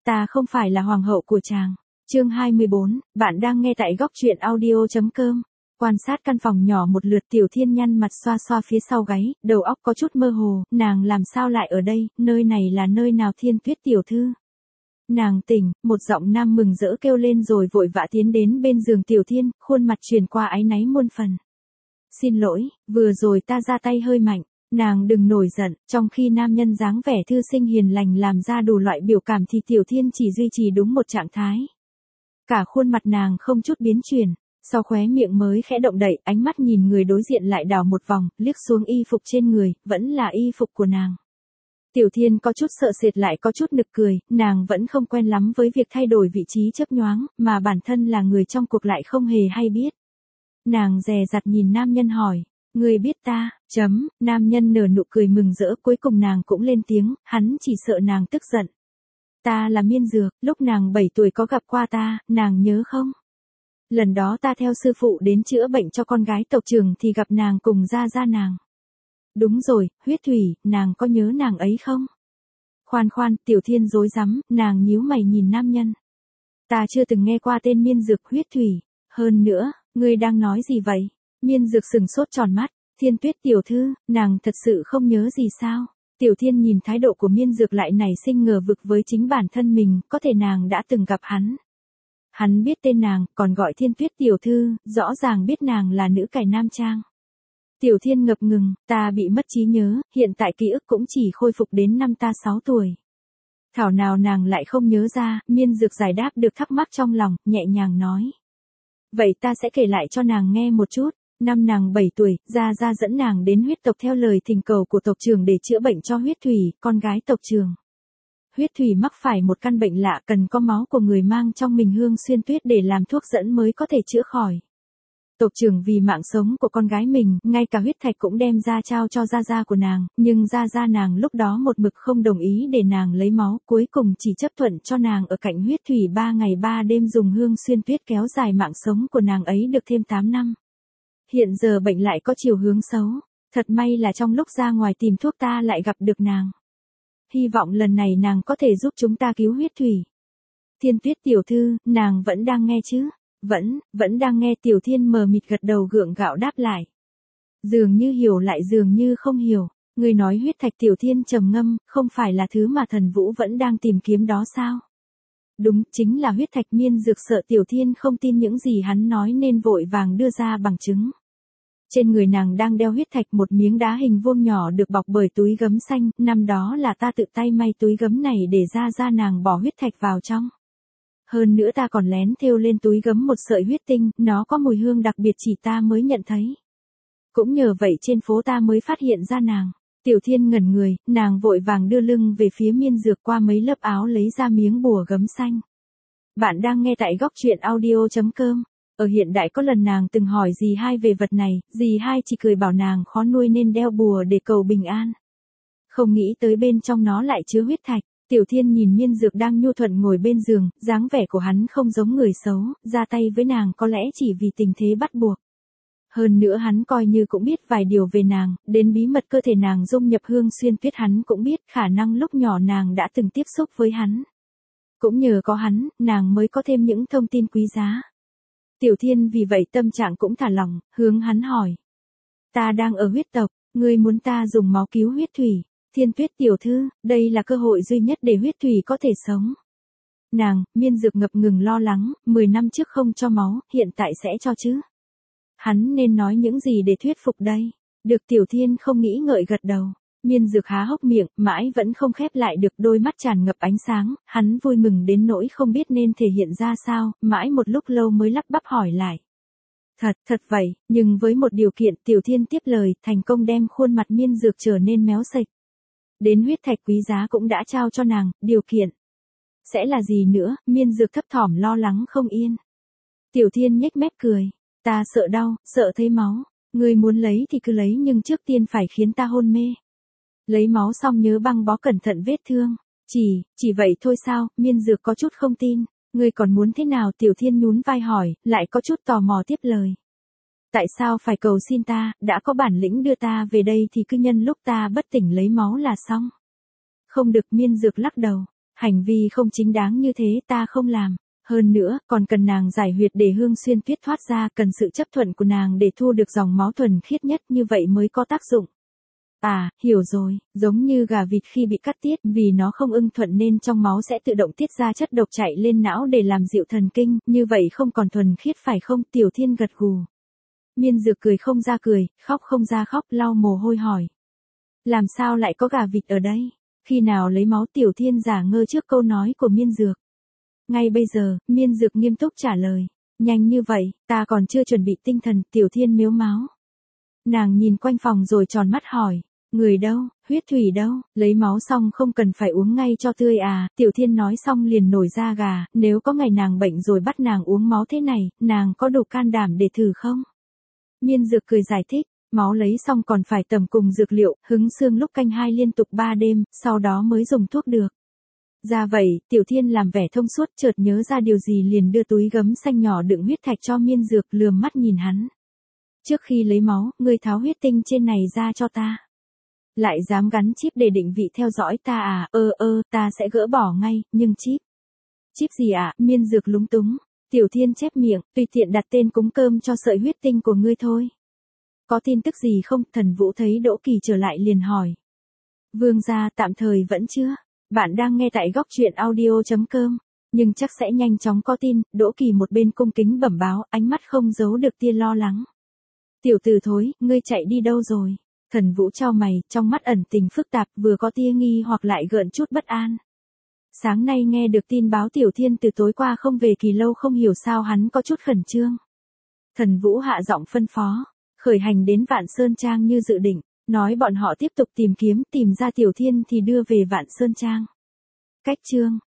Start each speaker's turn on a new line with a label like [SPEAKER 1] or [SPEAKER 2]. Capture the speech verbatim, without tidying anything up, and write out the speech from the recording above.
[SPEAKER 1] ta không phải là hoàng hậu của chàng. Chương hai mươi bốn, bạn đang nghe tại góc truyện audio chấm com. Quan sát căn phòng nhỏ một lượt, Tiểu Thiên nhăn mặt xoa xoa phía sau gáy, đầu óc có chút mơ hồ, nàng làm sao lại ở đây, nơi này là nơi nào Thiên Tuyết tiểu thư? Nàng tỉnh, một giọng nam mừng rỡ kêu lên rồi vội vã tiến đến bên giường Tiểu Thiên, khuôn mặt truyền qua áy náy muôn phần. Xin lỗi, vừa rồi ta ra tay hơi mạnh, nàng đừng nổi giận. Trong khi nam nhân dáng vẻ thư sinh hiền lành làm ra đủ loại biểu cảm thì Tiểu Thiên chỉ duy trì đúng một trạng thái. Cả khuôn mặt nàng không chút biến chuyển, sau khóe miệng mới khẽ động đậy, ánh mắt nhìn người đối diện lại đảo một vòng, liếc xuống y phục trên người, vẫn là y phục của nàng. Tiểu Thiên có chút sợ sệt lại có chút nực cười, nàng vẫn không quen lắm với việc thay đổi vị trí chớp nhoáng, mà bản thân là người trong cuộc lại không hề hay biết. Nàng dè dặt nhìn nam nhân hỏi, ngươi biết ta, chấm, nam nhân nở nụ cười mừng rỡ, cuối cùng nàng cũng lên tiếng, hắn chỉ sợ nàng tức giận. Ta là Miên Dược, lúc nàng bảy tuổi có gặp qua ta, nàng nhớ không? Lần đó ta theo sư phụ đến chữa bệnh cho con gái tộc trưởng thì gặp nàng cùng gia gia nàng. Đúng rồi, Huyết Thủy, nàng có nhớ nàng ấy không? Khoan khoan, Tiểu Thiên rối rắm, nàng nhíu mày nhìn nam nhân. Ta chưa từng nghe qua tên Miên Dược Huyết Thủy, hơn nữa, ngươi đang nói gì vậy? Miên Dược sừng sốt tròn mắt, Thiên Tuyết tiểu thư, nàng thật sự không nhớ gì sao? Tiểu Thiên nhìn thái độ của Miên Dược lại nảy sinh ngờ vực với chính bản thân mình, có thể nàng đã từng gặp hắn. Hắn biết tên nàng, còn gọi Thiên Tuyết tiểu thư, rõ ràng biết nàng là nữ cải nam trang. Tiểu Thiên ngập ngừng, ta bị mất trí nhớ, hiện tại ký ức cũng chỉ khôi phục đến năm ta sáu tuổi. Thảo nào nàng lại không nhớ ra, Miên Dược giải đáp được thắc mắc trong lòng, nhẹ nhàng nói. Vậy ta sẽ kể lại cho nàng nghe một chút. Năm nàng bảy tuổi, gia gia dẫn nàng đến huyết tộc theo lời thỉnh cầu của tộc trưởng để chữa bệnh cho Huyết Thủy, con gái tộc trưởng. Huyết Thủy mắc phải một căn bệnh lạ cần có máu của người mang trong mình Hương Xuyên Tuyết để làm thuốc dẫn mới có thể chữa khỏi. Tộc trưởng vì mạng sống của con gái mình, ngay cả huyết thạch cũng đem ra trao cho gia gia của nàng, nhưng gia gia nàng lúc đó một mực không đồng ý để nàng lấy máu, cuối cùng chỉ chấp thuận cho nàng ở cạnh Huyết Thủy ba ngày ba đêm dùng Hương Xuyên Tuyết kéo dài mạng sống của nàng ấy được thêm tám năm. Hiện giờ bệnh lại có chiều hướng xấu, thật may là trong lúc ra ngoài tìm thuốc ta lại gặp được nàng. Hy vọng lần này nàng có thể giúp chúng ta cứu Huyết Thủy. Thiên Tuyết tiểu thư, nàng vẫn đang nghe chứ? Vẫn, vẫn đang nghe. Tiểu Thiên mờ mịt gật đầu gượng gạo đáp lại. Dường như hiểu lại dường như không hiểu, người nói huyết thạch. Tiểu Thiên trầm ngâm, không phải là thứ mà thần vũ vẫn đang tìm kiếm đó sao? Đúng, chính là huyết thạch. Miên Dược sợ Tiểu Thiên không tin những gì hắn nói nên vội vàng đưa ra bằng chứng. Trên người nàng đang đeo huyết thạch, một miếng đá hình vuông nhỏ được bọc bởi túi gấm xanh, năm đó là ta tự tay may túi gấm này để ra ra nàng bỏ huyết thạch vào trong. Hơn nữa ta còn lén thêu lên túi gấm một sợi huyết tinh, nó có mùi hương đặc biệt chỉ ta mới nhận thấy. Cũng nhờ vậy trên phố ta mới phát hiện ra nàng. Tiểu Thiên ngẩn người, nàng vội vàng đưa lưng về phía Miên Dược, qua mấy lớp áo lấy ra miếng bùa gấm xanh. Bạn đang nghe tại góc truyện audio chấm com. Ở hiện đại có lần nàng từng hỏi dì hai về vật này, dì hai chỉ cười bảo nàng khó nuôi nên đeo bùa để cầu bình an. Không nghĩ tới bên trong nó lại chứa huyết thạch. Tiểu Thiên nhìn Miên Dược đang nhu thuận ngồi bên giường, dáng vẻ của hắn không giống người xấu, ra tay với nàng có lẽ chỉ vì tình thế bắt buộc. Hơn nữa hắn coi như cũng biết vài điều về nàng, đến bí mật cơ thể nàng dung nhập Hương Xuyên Tuyết hắn cũng biết, khả năng lúc nhỏ nàng đã từng tiếp xúc với hắn. Cũng nhờ có hắn, nàng mới có thêm những thông tin quý giá. Tiểu Thiên vì vậy tâm trạng cũng thả lỏng, hướng hắn hỏi. Ta đang ở huyết tộc, ngươi muốn ta dùng máu cứu Huyết Thủy. Thiên Tuyết tiểu thư, đây là cơ hội duy nhất để Huyết Thủy có thể sống. Nàng, Miên Dược ngập ngừng lo lắng, mười năm trước không cho máu, hiện tại sẽ cho chứ. Hắn nên nói những gì để thuyết phục đây? Được. Tiểu Thiên không nghĩ ngợi gật đầu. Miên Dược há hốc miệng, mãi vẫn không khép lại được, đôi mắt tràn ngập ánh sáng, hắn vui mừng đến nỗi không biết nên thể hiện ra sao, mãi một lúc lâu mới lắp bắp hỏi lại. Thật, thật vậy, nhưng với một điều kiện. Tiểu Thiên tiếp lời, thành công đem khuôn mặt Miên Dược trở nên méo sạch. Đến huyết thạch quý giá cũng đã trao cho nàng, điều kiện. Sẽ là gì nữa? Miên Dược thấp thỏm lo lắng không yên. Tiểu Thiên nhếch mép cười. Ta sợ đau, sợ thấy máu. Ngươi muốn lấy thì cứ lấy nhưng trước tiên phải khiến ta hôn mê. Lấy máu xong nhớ băng bó cẩn thận vết thương. Chỉ, chỉ vậy thôi sao? Miên Dược có chút không tin. Ngươi còn muốn thế nào? Tiểu Thiên nhún vai hỏi, lại có chút tò mò tiếp lời. Tại sao phải cầu xin ta, đã có bản lĩnh đưa ta về đây thì cứ nhân lúc ta bất tỉnh lấy máu là xong. Không được. Miên Dược lắc đầu. Hành vi không chính đáng như thế ta không làm. Hơn nữa, còn cần nàng giải huyệt để Hương Xuyên Tuyết thoát ra, cần sự chấp thuận của nàng để thu được dòng máu thuần khiết nhất, như vậy mới có tác dụng. À, hiểu rồi, giống như gà vịt khi bị cắt tiết, vì nó không ưng thuận nên trong máu sẽ tự động tiết ra chất độc chạy lên não để làm dịu thần kinh, như vậy không còn thuần khiết phải không? Tiểu Thiên gật gù. Miên Dược cười không ra cười, khóc không ra khóc, lau mồ hôi hỏi. Làm sao lại có gà vịt ở đây? Khi nào lấy máu? Tiểu Thiên giả ngơ trước câu nói của Miên Dược. Ngay bây giờ, Miên Dược nghiêm túc trả lời. Nhanh như vậy, ta còn chưa chuẩn bị tinh thần. Tiểu Thiên mếu máo. Nàng nhìn quanh phòng rồi tròn mắt hỏi. Người đâu, huyết thủy đâu, lấy máu xong không cần phải uống ngay cho tươi à? Tiểu Thiên nói xong liền nổi da gà, nếu có ngày nàng bệnh rồi bắt nàng uống máu thế này, nàng có đủ can đảm để thử không? Miên Dược cười giải thích, máu lấy xong còn phải tẩm cùng dược liệu, hứng xương lúc canh hai liên tục ba đêm, sau đó mới dùng thuốc được. Ra vậy, Tiểu Thiên làm vẻ thông suốt, chợt nhớ ra điều gì liền đưa túi gấm xanh nhỏ đựng huyết thạch cho Miên Dược, lườm mắt nhìn hắn. Trước khi lấy máu, ngươi tháo huyết tinh trên này ra cho ta. Lại dám gắn chip để định vị theo dõi ta à? Ơ ơ, ta sẽ gỡ bỏ ngay, nhưng chip. Chip gì ạ? À? Miên Dược lúng túng. Tiểu Thiên chép miệng, tùy tiện đặt tên cúng cơm cho sợi huyết tinh của ngươi thôi. Có tin tức gì không? Thần Vũ thấy Đỗ Kỳ trở lại liền hỏi. Vương gia tạm thời vẫn chưa. Bạn đang nghe tại góc truyện audio chấm com. Nhưng chắc sẽ nhanh chóng có tin. Đỗ Kỳ một bên cung kính bẩm báo, ánh mắt không giấu được tia lo lắng. Tiểu tử thối, ngươi chạy đi đâu rồi? Thần Vũ chau mày, trong mắt ẩn tình phức tạp, vừa có tia nghi hoặc lại gợn chút bất an. Sáng nay nghe được tin báo Tiểu Thiên từ tối qua không về Kỳ Lâu, không hiểu sao hắn có chút khẩn trương. Thần Vũ hạ giọng phân phó, khởi hành đến Vạn Sơn Trang như dự định, nói bọn họ tiếp tục tìm kiếm, tìm ra Tiểu Thiên thì đưa về Vạn Sơn Trang. Cách chương